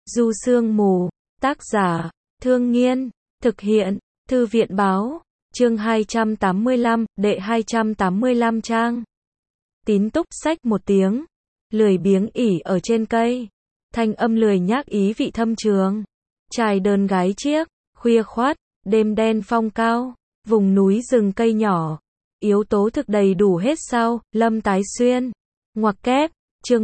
Du Sương Mù, tác giả, Thương Nghiên, thực hiện, Thư viện báo, chương 285, đệ 285 trang. Tín Túc xách một tiếng, lười biếng ỉ ở trên cây, thanh âm lười nhác ý vị thâm trường. Trai đơn gái chiếc, khuya khoắt, đêm đen phong cao, vùng núi rừng cây nhỏ, yếu tố thực đầy đủ hết sao, Lâm Tái Xuyên. Ngoặc kép, chương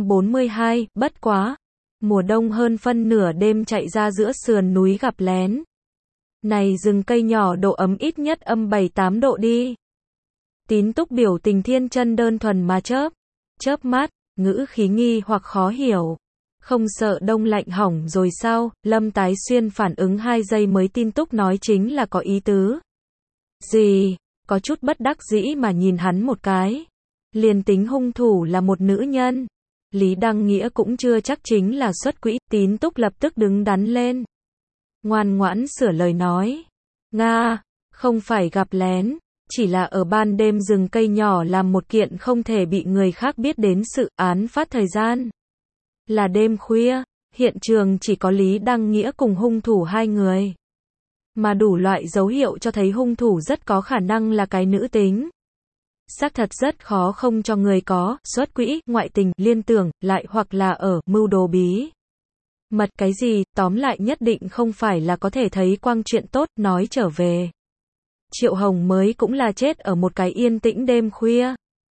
142, bất quá. Mùa đông hơn phân nửa đêm chạy ra giữa sườn núi gặp lén. Này rừng cây nhỏ độ ấm ít nhất âm 7-8 độ đi. Tín Túc biểu tình thiên chân đơn thuần mà chớp mắt, ngữ khí nghi hoặc khó hiểu. Không sợ đông lạnh hỏng rồi sao? Lâm Tái Xuyên phản ứng 2 giây mới tin Túc nói chính là có ý tứ. Gì? Có chút bất đắc dĩ mà nhìn hắn một cái. Liền tính hung thủ là một nữ nhân, Lý Đăng Nghĩa cũng chưa chắc chính là xuất quỹ. Tín Túc lập tức đứng đắn lên, ngoan ngoãn sửa lời nói. Nga, không phải gặp lén, chỉ là ở ban đêm rừng cây nhỏ làm một kiện không thể bị người khác biết đến sự. Án phát thời gian là đêm khuya, hiện trường chỉ có Lý Đăng Nghĩa cùng hung thủ 2 người. Mà đủ loại dấu hiệu cho thấy hung thủ rất có khả năng là cái nữ tính. Xác thật rất khó không cho người có xuất quỹ, ngoại tình, liên tưởng, lại hoặc là ở mưu đồ bí mật cái gì, tóm lại nhất định không phải là có thể thấy quang chuyện tốt. Nói trở về, Triệu Hồng mới cũng là chết ở một cái yên tĩnh đêm khuya.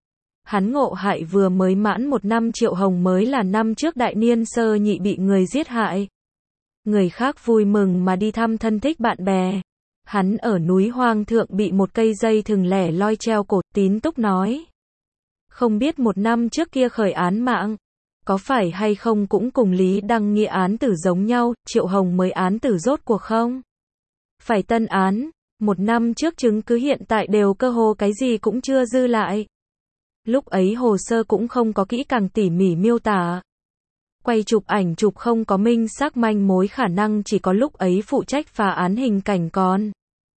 Hắn ngộ hại vừa mới mãn 1 năm. Triệu Hồng mới là năm trước đại niên sơ nhị bị người giết hại. Người khác vui mừng mà đi thăm thân thích bạn bè. Hắn ở núi hoang thượng bị một cây dây thừng lẻ loi treo cổ. Tín Túc nói, không biết 1 năm trước kia khởi án mạng, có phải hay không cũng cùng Lý Đăng Nghĩa án tử giống nhau. Triệu Hồng mới án tử rốt cuộc không phải tân án. 1 năm trước chứng cứ hiện tại đều cơ hồ cái gì cũng chưa dư lại. Lúc ấy hồ sơ cũng không có kỹ càng tỉ mỉ miêu tả. Quay chụp ảnh chụp không có minh xác manh mối, khả năng chỉ có lúc ấy phụ trách phá án hình cảnh còn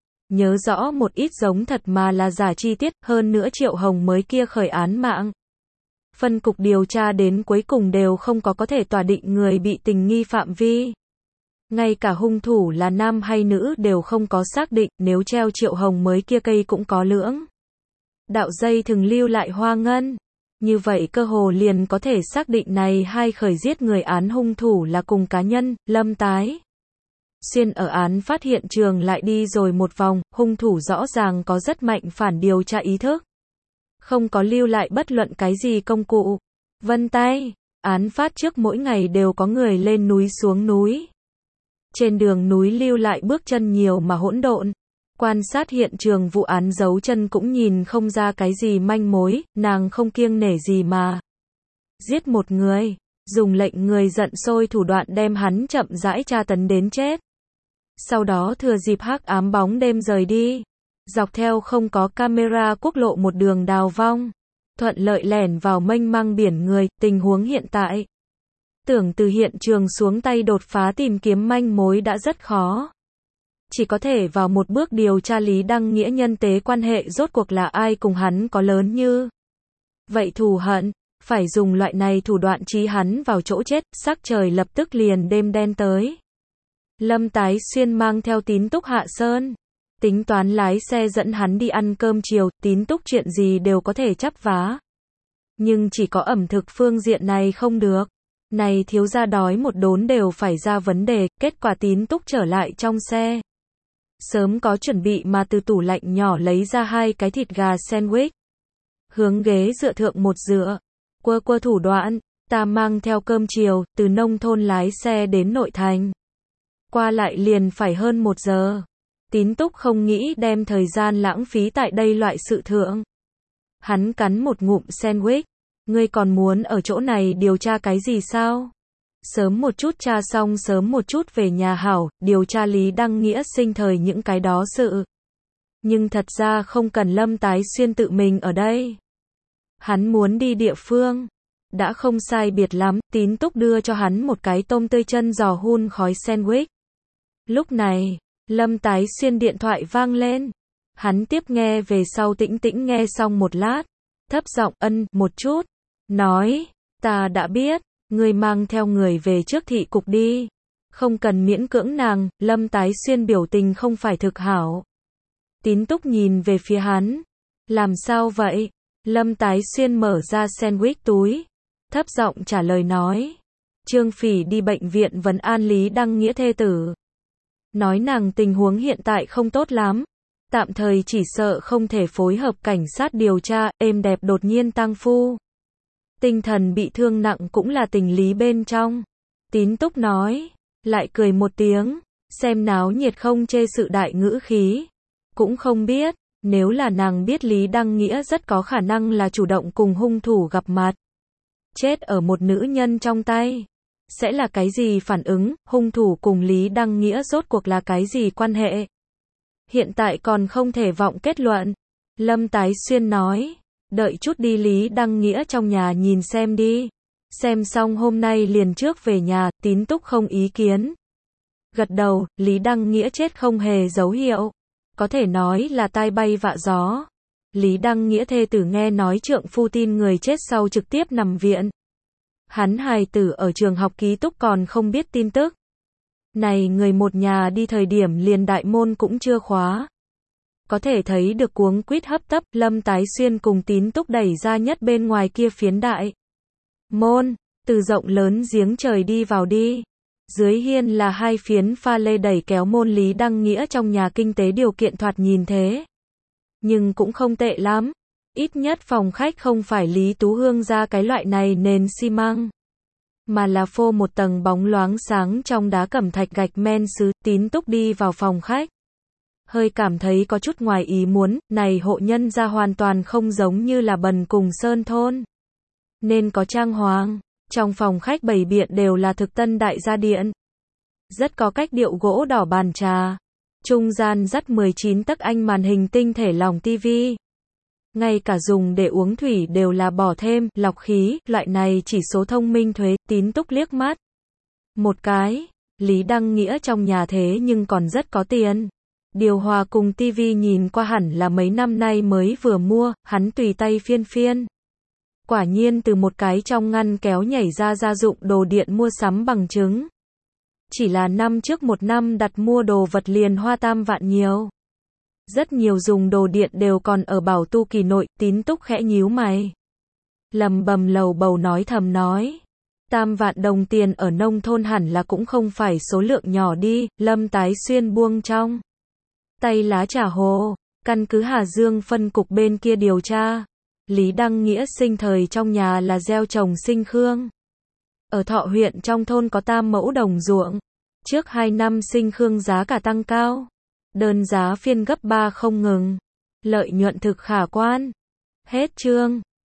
nhớ rõ một ít giống thật mà là giả chi tiết. Hơn nữa Triệu Hồng mới kia khởi án mạng, phân cục điều tra đến cuối cùng đều không có thể tỏa định người bị tình nghi phạm vi. Ngay cả hung thủ là nam hay nữ đều không có xác định. Nếu treo Triệu Hồng mới kia cây cũng có lưỡng đạo dây thừng lưu lại hoa ngân, như vậy cơ hồ liền có thể xác định này 2 khởi giết người án hung thủ là cùng cá nhân. Lâm Tái Xuyên ở án phát hiện trường lại đi rồi một vòng, hung thủ rõ ràng có rất mạnh phản điều tra ý thức, không có lưu lại bất luận cái gì công cụ, vân tay. Án phát trước mỗi ngày đều có người lên núi xuống núi. Trên đường núi lưu lại bước chân nhiều mà hỗn độn. Quan sát hiện trường vụ án dấu chân cũng nhìn không ra cái gì manh mối. Nàng không kiêng nể gì mà giết một người, dùng lệnh người giận sôi thủ đoạn đem hắn chậm rãi tra tấn đến chết. Sau đó thừa dịp hắc ám bóng đêm rời đi, dọc theo không có camera quốc lộ một đường đào vong, thuận lợi lẻn vào mênh mang biển người. Tình huống hiện tại, tưởng từ hiện trường xuống tay đột phá tìm kiếm manh mối đã rất khó. Chỉ có thể vào một bước điều tra Lý Đăng Nghĩa nhân tế quan hệ, rốt cuộc là ai cùng hắn có lớn như vậy thù hận, phải dùng loại này thủ đoạn trí hắn vào chỗ chết. Sắc trời lập tức liền đêm đen tới. Lâm Tái Xuyên mang theo Tín Túc hạ sơn, tính toán lái xe dẫn hắn đi ăn cơm chiều. Tín Túc chuyện gì đều có thể chắp vá, nhưng chỉ có ẩm thực phương diện này không được. Này thiếu gia đói một đốn đều phải ra vấn đề. Kết quả Tín Túc trở lại trong xe, sớm có chuẩn bị mà từ tủ lạnh nhỏ lấy ra 2 cái thịt gà sandwich, hướng ghế dựa thượng một dựa, quơ thủ đoạn, ta mang theo cơm chiều. Từ nông thôn lái xe đến nội thành, qua lại liền phải hơn 1 giờ. Tín Túc không nghĩ đem thời gian lãng phí tại đây loại sự thượng. Hắn cắn một ngụm sandwich, ngươi còn muốn ở chỗ này điều tra cái gì sao? Sớm một chút tra xong sớm một chút về nhà hảo, điều tra Lý Đăng Nghĩa sinh thời những cái đó sự. Nhưng thật ra không cần Lâm Tái Xuyên tự mình ở đây. Hắn muốn đi địa phương đã không sai biệt lắm. Tín Túc đưa cho hắn một cái tôm tươi chân giò hun khói sandwich. Lúc này, Lâm Tái Xuyên điện thoại vang lên. Hắn tiếp nghe về sau tĩnh tĩnh nghe xong một lát, thấp giọng ân một chút, nói, ta đã biết. Ngươi mang theo người về trước thị cục đi. Không cần miễn cưỡng nàng, Lâm Tái Xuyên biểu tình không phải thực hảo. Tín Túc nhìn về phía hắn. Làm sao vậy? Lâm Tái Xuyên mở ra sandwich túi. Thấp giọng trả lời nói. Trương Phỉ đi bệnh viện vấn an Lý Đăng Nghĩa thê tử. Nói nàng tình huống hiện tại không tốt lắm. Tạm thời chỉ sợ không thể phối hợp cảnh sát điều tra, êm đẹp đột nhiên tang phu. Tinh thần bị thương nặng cũng là tình lý bên trong. Tín Túc nói, lại cười một tiếng, xem náo nhiệt không chê sự đại ngữ khí. Cũng không biết, nếu là nàng biết Lý Đăng Nghĩa rất có khả năng là chủ động cùng hung thủ gặp mặt. Chết ở một nữ nhân trong tay. Sẽ là cái gì phản ứng, hung thủ cùng Lý Đăng Nghĩa rốt cuộc là cái gì quan hệ? Hiện tại còn không thể vọng kết luận. Lâm Tái Xuyên nói, đợi chút đi Lý Đăng Nghĩa trong nhà nhìn xem đi. Xem xong hôm nay liền trước về nhà, Tín Túc không ý kiến. Gật đầu, Lý Đăng Nghĩa chết không hề dấu hiệu. Có thể nói là tai bay vạ gió. Lý Đăng Nghĩa thê tử nghe nói trượng phu tin người chết sau trực tiếp nằm viện. Hắn hài tử ở trường học ký túc còn không biết tin tức. Này người một nhà đi thời điểm liền đại môn cũng chưa khóa. Có thể thấy được cuống quýt hấp tấp, Lâm Tái Xuyên cùng Tín Túc đẩy ra nhất bên ngoài kia phiến đại môn, từ rộng lớn giếng trời đi vào đi. Dưới hiên là hai phiến pha lê đẩy kéo môn. Lý Đăng Nghĩa trong nhà kinh tế điều kiện thoạt nhìn thế. Nhưng cũng không tệ lắm. Ít nhất phòng khách không phải Lý Tú Hương ra cái loại này nền xi măng, mà là phô một tầng bóng loáng sáng trong đá cẩm thạch gạch men sứ. Tín Túc đi vào phòng khách. Hơi cảm thấy có chút ngoài ý muốn, này hộ nhân gia hoàn toàn không giống như là Bần Cùng Sơn thôn. Nên có trang hoàng. Trong phòng khách bày biện đều là thực tân đại gia điện. Rất có cách điệu gỗ đỏ bàn trà. Trung gian dắt 19 tấc anh màn hình tinh thể lỏng tivi. Ngay cả dùng để uống thủy đều là bỏ thêm, lọc khí, loại này chỉ số thông minh thuế. Tín Túc liếc mắt một cái, Lý Đăng Nghĩa trong nhà thế nhưng còn rất có tiền. Điều hòa cùng tivi nhìn qua hẳn là mấy năm nay mới vừa mua, hắn tùy tay phiên phiên. Quả nhiên từ một cái trong ngăn kéo nhảy ra gia dụng đồ điện mua sắm bằng chứng. Chỉ là năm trước một năm đặt mua đồ vật liền hoa 3 vạn nhiều. Rất nhiều dùng đồ điện đều còn ở bảo tu kỳ nội. Tín Túc khẽ nhíu mày. Lầm bầm lầu bầu nói thầm nói. 3 vạn đồng tiền ở nông thôn hẳn là cũng không phải số lượng nhỏ đi. Lâm Tái Xuyên buông trong tay lá trà hồ. Căn cứ Hà Dương phân cục bên kia điều tra. Lý Đăng Nghĩa sinh thời trong nhà là gieo trồng sinh khương. Ở Thọ huyện trong thôn có 3 mẫu đồng ruộng. Trước 2 năm sinh khương giá cả tăng cao. Đơn giá phiên gấp 3 không ngừng. Lợi nhuận thực khả quan. Hết chương.